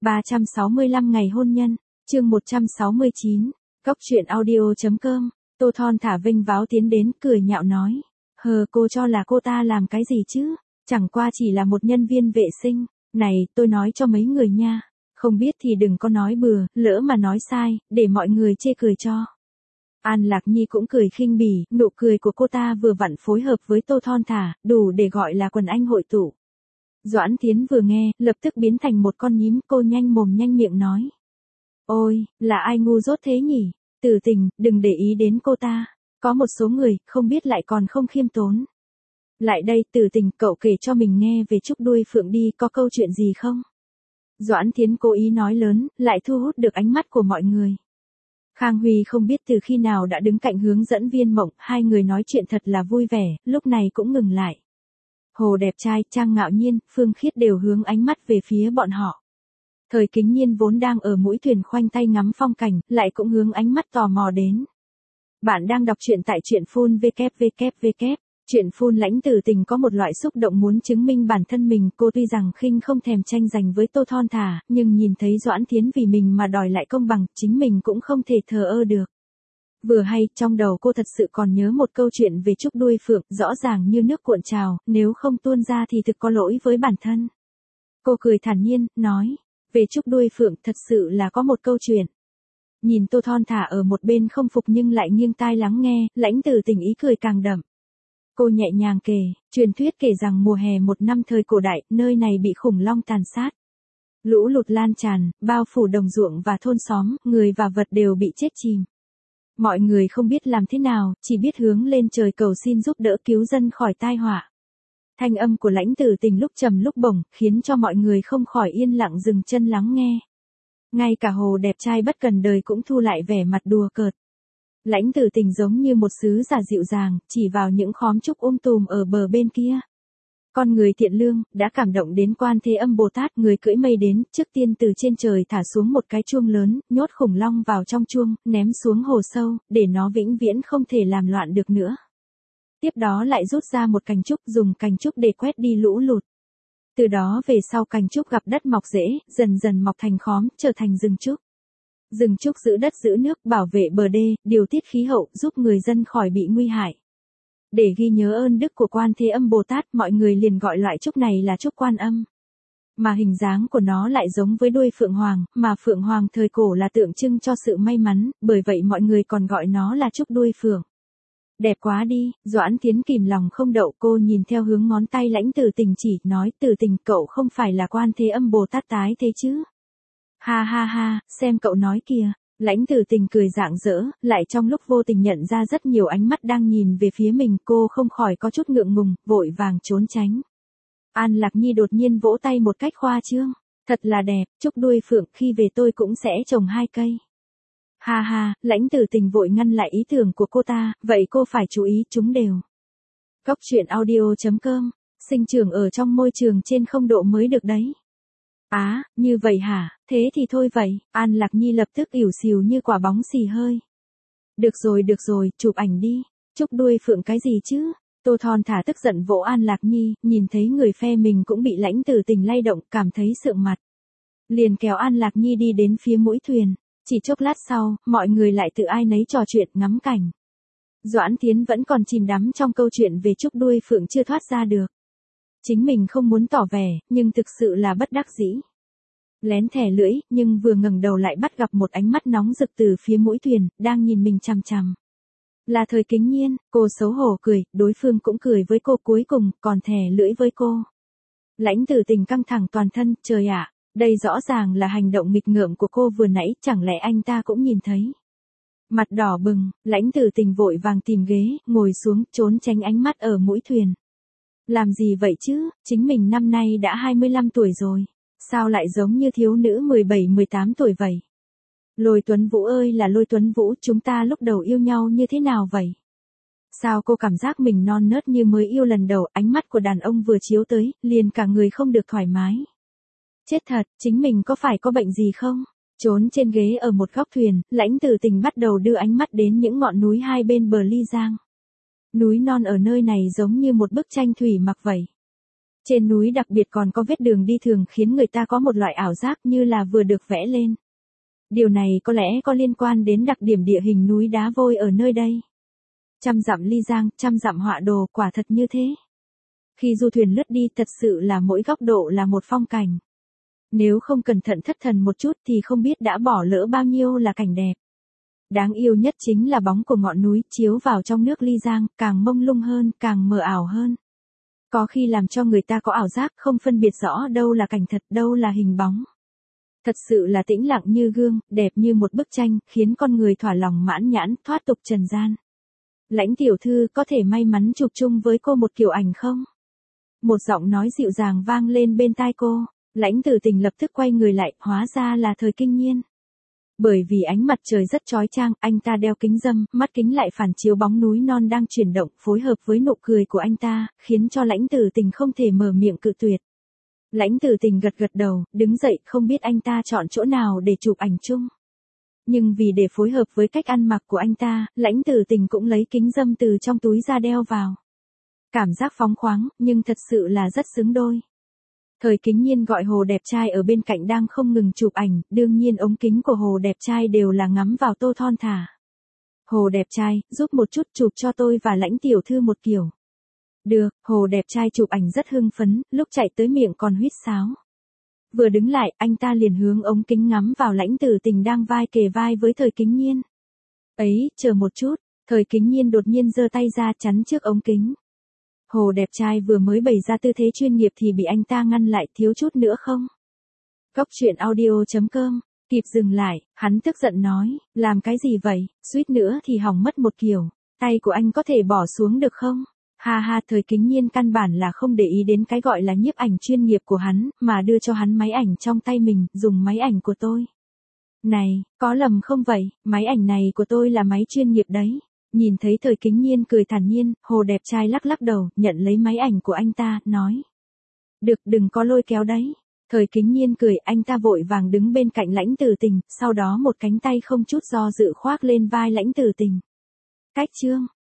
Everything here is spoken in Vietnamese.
365 ngày hôn nhân, chương 169, Cóc truyện audio.com, Tô Thon thả vinh váo tiến đến, cười nhạo nói. Cô cho là cô ta làm cái gì chứ? Chẳng qua chỉ là một nhân viên vệ sinh. Này, tôi nói cho mấy người nha. Không biết thì đừng có nói bừa, lỡ mà nói sai, để mọi người chê cười cho. An Lạc Nhi cũng cười khinh bỉ, nụ cười của cô ta vừa vặn phối hợp với Tô Thon thả, đủ để gọi là quần anh hội tụ. Doãn Tiến vừa nghe, lập tức biến thành một con nhím, cô nhanh mồm nhanh miệng nói. Ôi, là ai ngu dốt thế nhỉ? Tử Tình, đừng để ý đến cô ta. Có một số người, không biết lại còn không khiêm tốn. Lại đây, Tử Tình, cậu kể cho mình nghe về Trúc Đuôi Phượng đi, có câu chuyện gì không? Doãn Tiến cố ý nói lớn, lại thu hút được ánh mắt của mọi người. Khang Huy không biết từ khi nào đã đứng cạnh hướng dẫn Viên Mộng, hai người nói chuyện thật là vui vẻ, lúc này cũng ngừng lại. Hồ đẹp trai, Trang Ngạo Nhiên, Phương Khiết đều hướng ánh mắt về phía bọn họ. Thời Kính Nhiên vốn đang ở mũi thuyền khoanh tay ngắm phong cảnh, lại cũng hướng ánh mắt tò mò đến. Bạn đang đọc truyện tại truyện phun www. Truyện phun Lãnh Tử Tình có một loại xúc động muốn chứng minh bản thân mình, cô tuy rằng khinh không thèm tranh giành với Tô Thon thả, nhưng nhìn thấy Doãn Tiến vì mình mà đòi lại công bằng, chính mình cũng không thể thờ ơ được. Vừa hay, trong đầu cô thật sự còn nhớ một câu chuyện về Trúc Đuôi Phượng, rõ ràng như nước cuộn trào, nếu không tuôn ra thì thực có lỗi với bản thân. Cô cười thản nhiên, nói, về Trúc Đuôi Phượng thật sự là có một câu chuyện. Nhìn Tô Thon thả ở một bên không phục nhưng lại nghiêng tai lắng nghe, Lãnh Tử Tình ý cười càng đậm. Cô nhẹ nhàng kể, truyền thuyết kể rằng mùa hè một năm thời cổ đại, nơi này bị khủng long tàn sát. Lũ lụt lan tràn, bao phủ đồng ruộng và thôn xóm, người và vật đều bị chết chìm. Mọi người không biết làm thế nào, chỉ biết hướng lên trời cầu xin giúp đỡ cứu dân khỏi tai họa. Thanh âm của Lãnh Tử Tình lúc trầm lúc bổng, khiến cho mọi người không khỏi yên lặng dừng chân lắng nghe. Ngay cả Hồ đẹp trai bất cần đời cũng thu lại vẻ mặt đùa cợt. Lãnh Tử Tình giống như một sứ giả dịu dàng, chỉ vào những khóm trúc tùm ở bờ bên kia. Con người thiện lương, đã cảm động đến Quan Thế Âm Bồ Tát, người cưỡi mây đến, trước tiên từ trên trời thả xuống một cái chuông lớn, nhốt khủng long vào trong chuông, ném xuống hồ sâu, để nó vĩnh viễn không thể làm loạn được nữa. Tiếp đó lại rút ra một cành trúc, dùng cành trúc để quét đi lũ lụt. Từ đó về sau cành trúc gặp đất mọc rễ, dần dần mọc thành khóm, trở thành rừng trúc. Rừng trúc giữ đất giữ nước, bảo vệ bờ đê, điều tiết khí hậu, giúp người dân khỏi bị nguy hại. Để ghi nhớ ơn đức của Quan Thế Âm Bồ Tát, mọi người liền gọi loại trúc này là trúc Quan Âm. Mà hình dáng của nó lại giống với đuôi phượng hoàng, mà phượng hoàng thời cổ là tượng trưng cho sự may mắn, bởi vậy mọi người còn gọi nó là trúc đuôi phượng. Đẹp quá đi, Doãn Tiến kìm lòng không đậu, cô nhìn theo hướng ngón tay Lãnh Tử Tình chỉ, nói, Tử Tình, cậu không phải là Quan Thế Âm Bồ Tát tái thế chứ? Ha ha ha, xem cậu nói kìa. Lãnh Tử Tình cười rạng rỡ, lại trong lúc vô tình nhận ra rất nhiều ánh mắt đang nhìn về phía mình, cô không khỏi có chút ngượng ngùng, vội vàng trốn tránh. An Lạc Nhi đột nhiên vỗ tay một cách khoa trương. Thật là đẹp, Trúc Đuôi Phượng, khi về tôi cũng sẽ trồng 2 cây. Ha ha, Lãnh Tử Tình vội ngăn lại ý tưởng của cô ta, vậy cô phải chú ý chúng đều. Cóc truyện audio.com, sinh trưởng ở trong môi trường trên 0 độ mới được đấy. Á, như vậy hả, thế thì thôi vậy, An Lạc Nhi lập tức ỉu xìu như quả bóng xì hơi. Được rồi, chụp ảnh đi, Trúc Đuôi Phượng cái gì chứ? Tô Thon thả tức giận vỗ An Lạc Nhi, nhìn thấy người phe mình cũng bị Lãnh Tử Tình lay động, cảm thấy sượng mặt. Liền kéo An Lạc Nhi đi đến phía mũi thuyền, chỉ chốc lát sau, mọi người lại tự ai nấy trò chuyện ngắm cảnh. Doãn Tiến vẫn còn chìm đắm trong câu chuyện về Trúc Đuôi Phượng chưa thoát ra được. Chính mình không muốn tỏ vẻ, nhưng thực sự là bất đắc dĩ. Lén thè lưỡi, nhưng vừa ngẩng đầu lại bắt gặp một ánh mắt nóng rực từ phía mũi thuyền, đang nhìn mình chằm chằm. Là Thời Kính Nhiên, cô xấu hổ cười, đối phương cũng cười với cô, cuối cùng, còn thè lưỡi với cô. Lãnh Tử Tình căng thẳng toàn thân, trời ạ, đây rõ ràng là hành động nghịch ngợm của cô vừa nãy, chẳng lẽ anh ta cũng nhìn thấy. Mặt đỏ bừng, Lãnh Tử Tình vội vàng tìm ghế, ngồi xuống, trốn tránh ánh mắt ở mũi thuyền. Làm gì vậy chứ, chính mình năm nay đã 25 tuổi rồi, sao lại giống như thiếu nữ 17-18 tuổi vậy? Lôi Tuấn Vũ ơi là Lôi Tuấn Vũ, chúng ta lúc đầu yêu nhau như thế nào vậy? Sao cô cảm giác mình non nớt như mới yêu lần đầu, ánh mắt của đàn ông vừa chiếu tới, liền cả người không được thoải mái. Chết thật, chính mình có phải có bệnh gì không? Trốn trên ghế ở một góc thuyền, Lãnh Tử Tình bắt đầu đưa ánh mắt đến những ngọn núi hai bên bờ Ly Giang. Núi non ở nơi này giống như một bức tranh thủy mặc vậy. Trên núi đặc biệt còn có vết đường đi thường khiến người ta có một loại ảo giác như là vừa được vẽ lên. Điều này có lẽ có liên quan đến đặc điểm địa hình núi đá vôi ở nơi đây. Trăm dặm ly giang, trăm dặm họa đồ, quả thật như thế. Khi du thuyền lướt đi thật sự là mỗi góc độ là một phong cảnh. Nếu không cẩn thận thất thần một chút thì không biết đã bỏ lỡ bao nhiêu là cảnh đẹp. Đáng yêu nhất chính là bóng của ngọn núi chiếu vào trong nước ly giang, càng mông lung hơn, càng mờ ảo hơn. Có khi làm cho người ta có ảo giác không phân biệt rõ đâu là cảnh thật, đâu là hình bóng. Thật sự là tĩnh lặng như gương, đẹp như một bức tranh, khiến con người thỏa lòng mãn nhãn, thoát tục trần gian. Lãnh tiểu thư có thể may mắn chụp chung với cô một kiểu ảnh không? Một giọng nói dịu dàng vang lên bên tai cô. Lãnh Tử Tình lập tức quay người lại, hóa ra là Thời Kinh Nhiên. Bởi vì ánh mặt trời rất chói chang, anh ta đeo kính râm, mắt kính lại phản chiếu bóng núi non đang chuyển động, phối hợp với nụ cười của anh ta, khiến cho Lãnh Tử Tình không thể mở miệng cự tuyệt. Lãnh Tử Tình gật gật đầu, đứng dậy, không biết anh ta chọn chỗ nào để chụp ảnh chung. Nhưng vì để phối hợp với cách ăn mặc của anh ta, Lãnh Tử Tình cũng lấy kính râm từ trong túi ra đeo vào. Cảm giác phóng khoáng, nhưng thật sự là rất xứng đôi. Thời Kính Nhiên gọi Hồ đẹp trai ở bên cạnh đang không ngừng chụp ảnh, đương nhiên ống kính của Hồ đẹp trai đều là ngắm vào Tô Thon Thả. Hồ đẹp trai, giúp một chút chụp cho tôi và Lãnh tiểu thư một kiểu. Được, Hồ đẹp trai chụp ảnh rất hưng phấn, lúc chạy tới miệng còn huýt sáo. Vừa đứng lại, anh ta liền hướng ống kính ngắm vào Lãnh Tử Tình đang vai kề vai với Thời Kính Nhiên. Ấy, chờ một chút, Thời Kính Nhiên đột nhiên giơ tay ra chắn trước ống kính. Hồ đẹp trai vừa mới bày ra tư thế chuyên nghiệp thì bị anh ta ngăn lại, thiếu chút nữa không? Góc truyện audio.com, kịp dừng lại, hắn tức giận nói, làm cái gì vậy, suýt nữa thì hỏng mất một kiểu, tay của anh có thể bỏ xuống được không? Ha ha, Thời Kính Nhiên căn bản là không để ý đến cái gọi là nhiếp ảnh chuyên nghiệp của hắn, mà đưa cho hắn máy ảnh trong tay mình, dùng máy ảnh của tôi. Này, có lầm không vậy, máy ảnh này của tôi là máy chuyên nghiệp đấy. Nhìn thấy Thời Kính Nhiên cười thản nhiên, Hồ đẹp trai lắc lắc đầu, nhận lấy máy ảnh của anh ta, nói. Được, đừng có lôi kéo đấy. Thời Kính Nhiên cười, anh ta vội vàng đứng bên cạnh Lãnh Tử Tình, sau đó một cánh tay không chút do dự khoác lên vai Lãnh Tử Tình. Cách chương.